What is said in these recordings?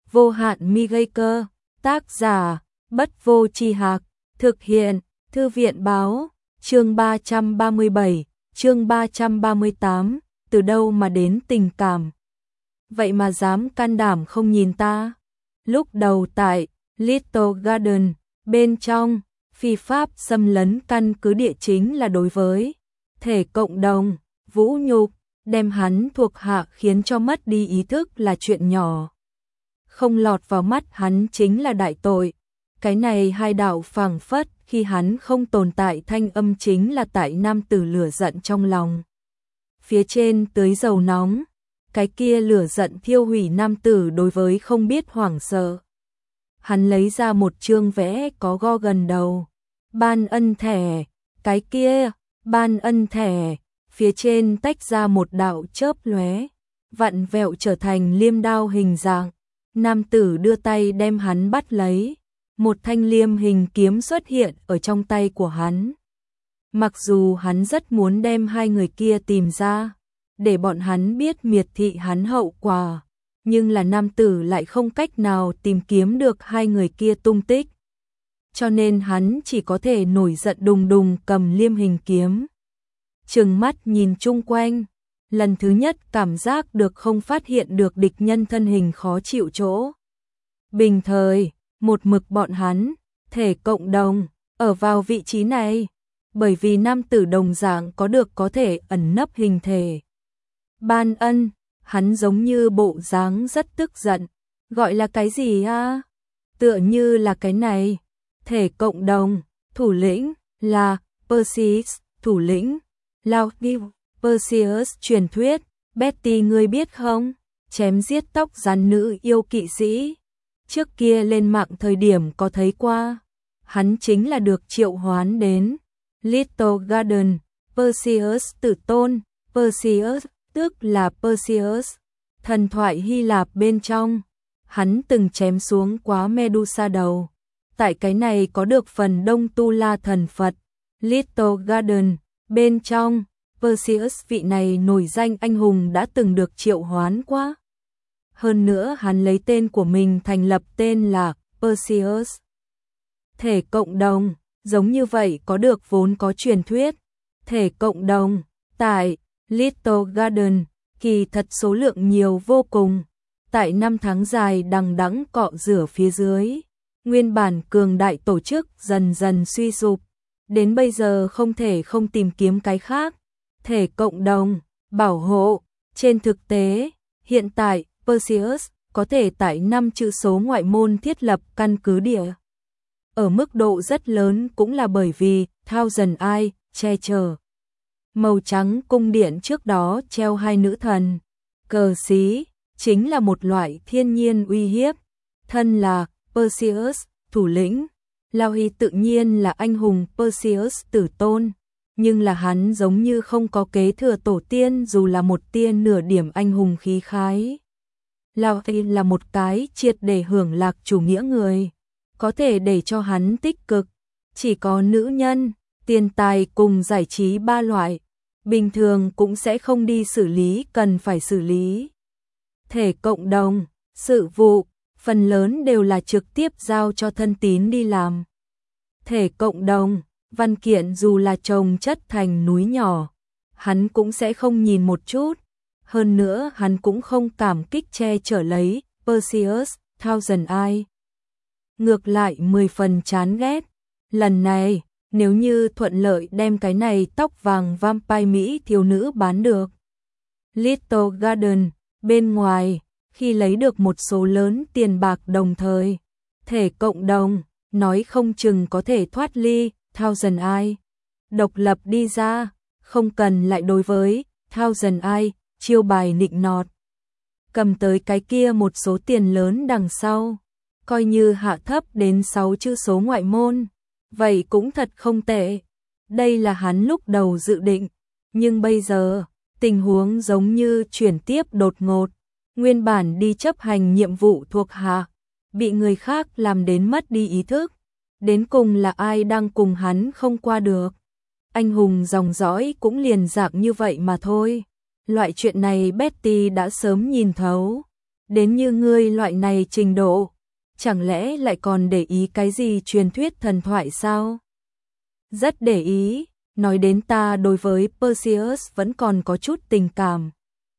vô hạn mi gây cơ, tác giả, Bất Vô Tri Hạc, thực hiện, Thư viện báo, chương 337, chương 338, từ đâu mà đến tình cảm. Vậy mà dám can đảm không nhìn ta. Lúc đầu tại Little Garden, bên trong, phi pháp xâm lấn căn cứ địa chính là đối với thể cộng đồng, vũ nhục, đem hắn thuộc hạ khiến cho mất đi ý thức là chuyện nhỏ. Không lọt vào mắt hắn chính là đại tội. Cái này hai đạo phảng phất khi hắn không tồn tại thanh âm chính là tại nam tử lửa giận trong lòng. Phía trên tưới dầu nóng, cái kia lửa giận thiêu hủy nam tử đối với không biết hoảng sợ. Hắn lấy ra một chương vẽ có go gần đầu. Ban ân thẻ, cái kia, ban ân thẻ, phía trên tách ra một đạo chớp lóe, vặn vẹo trở thành liêm đao hình dạng. Nam tử đưa tay đem hắn bắt lấy, một thanh liêm hình kiếm xuất hiện ở trong tay của hắn. Mặc dù hắn rất muốn đem hai người kia tìm ra, để bọn hắn biết miệt thị hắn hậu quả, nhưng là nam tử lại không cách nào tìm kiếm được hai người kia tung tích. Cho nên hắn chỉ có thể nổi giận đùng đùng cầm liêm hình kiếm. Trừng mắt nhìn chung quanh, lần thứ nhất cảm giác được không phát hiện được địch nhân thân hình khó chịu chỗ. Bình thời, một mực bọn hắn, thể cộng đồng, ở vào vị trí này, bởi vì nam tử đồng dạng có được có thể ẩn nấp hình thể. Ban ân, hắn giống như bộ dáng rất tức giận, gọi là cái gì a? Tựa như là cái này, thể cộng đồng, thủ lĩnh, là, Perseus, thủ lĩnh, Laudil, Perseus truyền thuyết, Betty ngươi biết không? Chém giết tóc rắn nữ yêu kỵ sĩ. Trước kia lên mạng thời điểm có thấy qua, hắn chính là được triệu hoán đến Little Garden, Perseus tử tôn, Perseus, tức là Perseus, thần thoại Hy Lạp bên trong, hắn từng chém xuống quá Medusa đầu. Tại cái này có được phần đông tu la thần Phật, Little Garden, bên trong, Perseus vị này nổi danh anh hùng đã từng được triệu hoán qua. Hơn nữa hắn lấy tên của mình thành lập tên là Perseus. Thể cộng đồng, giống như vậy có được vốn có truyền thuyết. Thể cộng đồng, tại Little Garden, kỳ thật số lượng nhiều vô cùng. Tại năm tháng dài đằng đẵng cọ rửa phía dưới, nguyên bản cường đại tổ chức dần dần suy sụp. Đến bây giờ không thể không tìm kiếm cái khác. Thể cộng đồng, bảo hộ, trên thực tế, hiện tại, Perseus có thể tại 5 chữ số ngoại môn thiết lập căn cứ địa. Ở mức độ rất lớn cũng là bởi vì Thousand Eye che chở. Màu trắng cung điện trước đó treo hai nữ thần. Cờ xí, chính là một loại thiên nhiên uy hiếp. Thân là Perseus, thủ lĩnh. Laudil tự nhiên là anh hùng Perseus tử tôn. Nhưng là hắn giống như không có kế thừa tổ tiên dù là một tia nửa điểm anh hùng khí khái. Laudil là một cái triệt để hưởng lạc chủ nghĩa người, có thể để cho hắn tích cực, chỉ có nữ nhân, tiền tài cùng giải trí ba loại, bình thường cũng sẽ không đi xử lý cần phải xử lý. Thể cộng đồng, sự vụ, phần lớn đều là trực tiếp giao cho thân tín đi làm. Thể cộng đồng, văn kiện dù là chồng chất thành núi nhỏ, hắn cũng sẽ không nhìn một chút. Hơn nữa hắn cũng không cảm kích che chở lấy Perseus, Thousand Eye. Ngược lại 10 phần chán ghét. Lần này, nếu như thuận lợi đem cái này tóc vàng vampire Mỹ thiếu nữ bán được. Little Garden, bên ngoài, khi lấy được một số lớn tiền bạc đồng thời, thể cộng đồng, nói không chừng có thể thoát ly Thousand Eye. Độc lập đi ra, không cần lại đối với Thousand Eye chiêu bài nịnh nọt. Cầm tới cái kia một số tiền lớn đằng sau, coi như hạ thấp đến 6 chữ số ngoại môn, vậy cũng thật không tệ. Đây là hắn lúc đầu dự định, nhưng bây giờ, tình huống giống như chuyển tiếp đột ngột. Nguyên bản đi chấp hành nhiệm vụ thuộc hạ, bị người khác làm đến mất đi ý thức. Đến cùng là ai đang cùng hắn không qua được. Anh hùng dòng dõi cũng liền dạng như vậy mà thôi. Loại chuyện này Betty đã sớm nhìn thấu. đến như ngươi loại này trình độ, chẳng lẽ lại còn để ý cái gì truyền thuyết thần thoại sao? Rất để ý, nói đến ta đối với Perseus vẫn còn có chút tình cảm.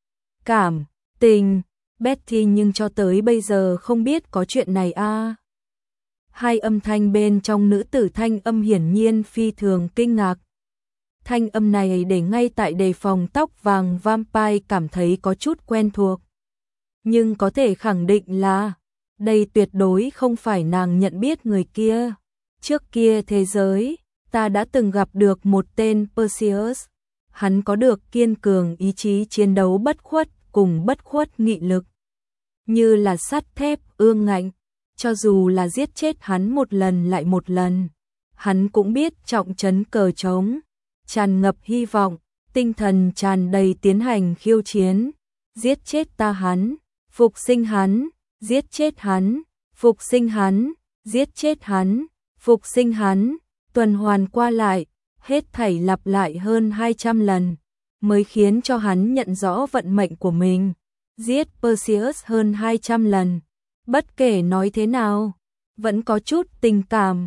Tình, Betty nhưng cho tới bây giờ không biết có chuyện này a. Hai âm thanh bên trong nữ tử thanh âm hiển nhiên phi thường kinh ngạc. Thanh âm này để ngay tại đề phòng tóc vàng vampire cảm thấy có chút quen thuộc. Nhưng có thể khẳng định là đây tuyệt đối không phải nàng nhận biết người kia. Trước kia thế giới, ta đã từng gặp được một tên Perseus. Hắn có được kiên cường ý chí chiến đấu bất khuất cùng bất khuất nghị lực. Như là sắt thép ương ngạnh, cho dù là giết chết hắn một lần lại một lần. Hắn cũng biết trọng trấn cờ trống, tràn ngập hy vọng, tinh thần tràn đầy tiến hành khiêu chiến. Giết chết ta hắn, phục sinh hắn, giết chết hắn, phục sinh hắn, giết chết hắn, phục sinh hắn, tuần hoàn qua lại, hết thảy lặp lại hơn 200 lần, mới khiến cho hắn nhận rõ vận mệnh của mình. Giết Perseus hơn 200 lần, bất kể nói thế nào, vẫn có chút tình cảm.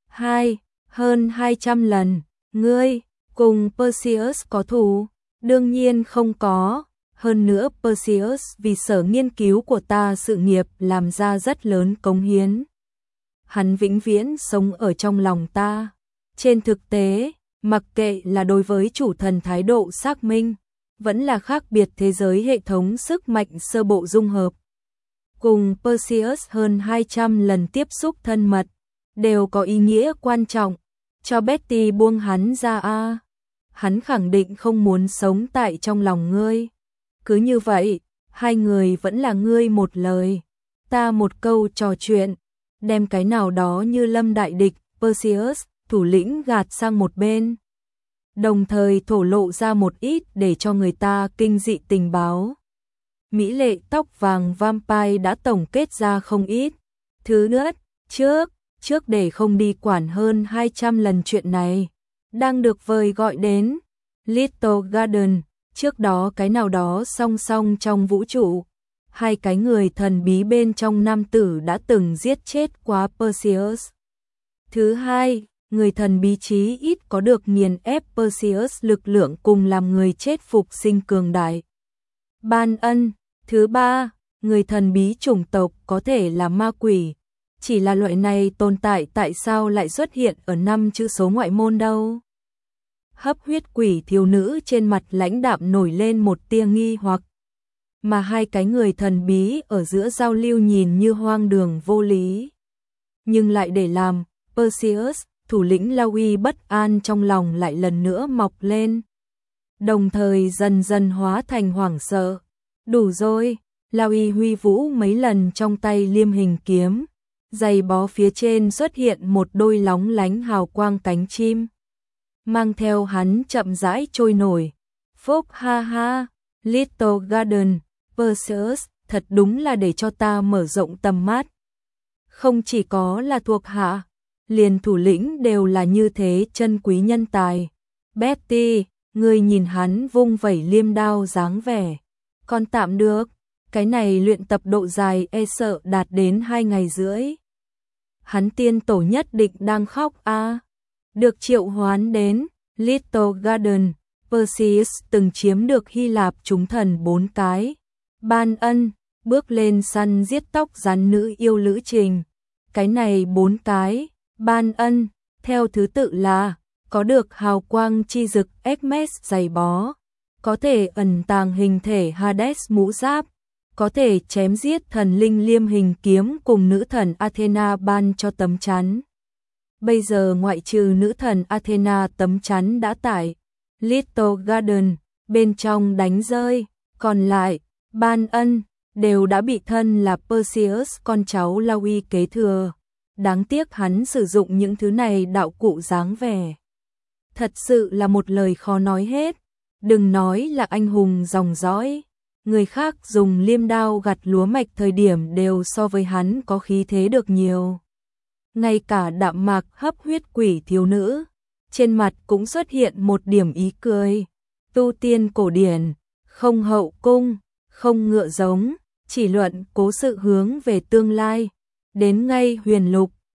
Hơn 200 lần, ngươi cùng Perseus có thù? Đương nhiên không có. Hơn nữa Perseus vì sở nghiên cứu của ta sự nghiệp làm ra rất lớn cống hiến. Hắn vĩnh viễn sống ở trong lòng ta. Trên thực tế, mặc kệ là đối với chủ thần thái độ xác minh, vẫn là khác biệt thế giới hệ thống sức mạnh sơ bộ dung hợp. Cùng Perseus hơn 200 lần tiếp xúc thân mật, đều có ý nghĩa quan trọng. Cho Betty buông hắn ra a. Hắn khẳng định không muốn sống tại trong lòng ngươi. Cứ như vậy, hai người vẫn là ngươi một lời, ta một câu trò chuyện, đem cái nào đó như lâm đại địch, Perseus, thủ lĩnh gạt sang một bên. Đồng thời thổ lộ ra một ít để cho người ta kinh dị tình báo. Mỹ lệ tóc vàng vampire đã tổng kết ra không ít. Thứ nhất, trước để không đi quản hơn 200 lần chuyện này, đang được vời gọi đến Little Garden. Trước đó cái nào đó song song trong vũ trụ, hai cái người thần bí bên trong nam tử đã từng giết chết quá Perseus. Thứ hai, người thần bí chí ít có được nghiền ép Perseus lực lượng cùng làm người chết phục sinh cường đại. Ban ân. Thứ ba, người thần bí chủng tộc có thể là ma quỷ. Chỉ là loại này tồn tại tại sao lại xuất hiện ở 5 chữ số ngoại môn đâu? Hấp huyết quỷ thiếu nữ trên mặt lãnh đạm nổi lên một tia nghi hoặc. Mà hai cái người thần bí ở giữa giao lưu nhìn như hoang đường vô lý. Nhưng lại để làm, Perseus, thủ lĩnh Lawi bất an trong lòng lại lần nữa mọc lên. Đồng thời dần dần hóa thành hoảng sợ. Đủ rồi, Lawi huy vũ mấy lần trong tay liêm hình kiếm. Giày bó phía trên xuất hiện một đôi lóng lánh hào quang cánh chim. Mang theo hắn chậm rãi trôi nổi. Phúc ha ha, Little Garden, Perseus, thật đúng là để cho ta mở rộng tầm mắt. Không chỉ có là thuộc hạ, liền thủ lĩnh đều là như thế chân quý nhân tài. Betty, ngươi nhìn hắn vung vẩy liêm đao dáng vẻ. Còn tạm được, cái này luyện tập độ dài e sợ đạt đến 2 ngày rưỡi. Hắn tiên tổ nhất định đang khóc a. Được triệu hoán đến Little Garden, Perseus từng chiếm được Hy Lạp chúng thần 4 cái. Ban ân, bước lên săn giết tóc rắn nữ yêu lữ trình. Cái này 4 cái, ban ân, theo thứ tự là, có được hào quang chi dực Hermes giày bó, có thể ẩn tàng hình thể Hades mũ giáp, có thể chém giết thần linh liêm hình kiếm cùng nữ thần Athena ban cho tấm chắn. Bây giờ ngoại trừ nữ thần Athena tấm chắn đã tải Little Garden bên trong đánh rơi, còn lại ban ân đều đã bị thân là Perseus con cháu Lawi kế thừa. Đáng tiếc hắn sử dụng những thứ này đạo cụ dáng vẻ. Thật sự là một lời khó nói hết. Đừng nói là anh hùng dòng dõi, người khác dùng liêm đao gặt lúa mạch thời điểm đều so với hắn có khí thế được nhiều. Ngay cả đạm mạc hấp huyết quỷ thiếu nữ, trên mặt cũng xuất hiện một điểm ý cười. Tu tiên cổ điển, không hậu cung, không ngựa giống, chỉ luận cố sự hướng về tương lai. Đến ngay huyền lục,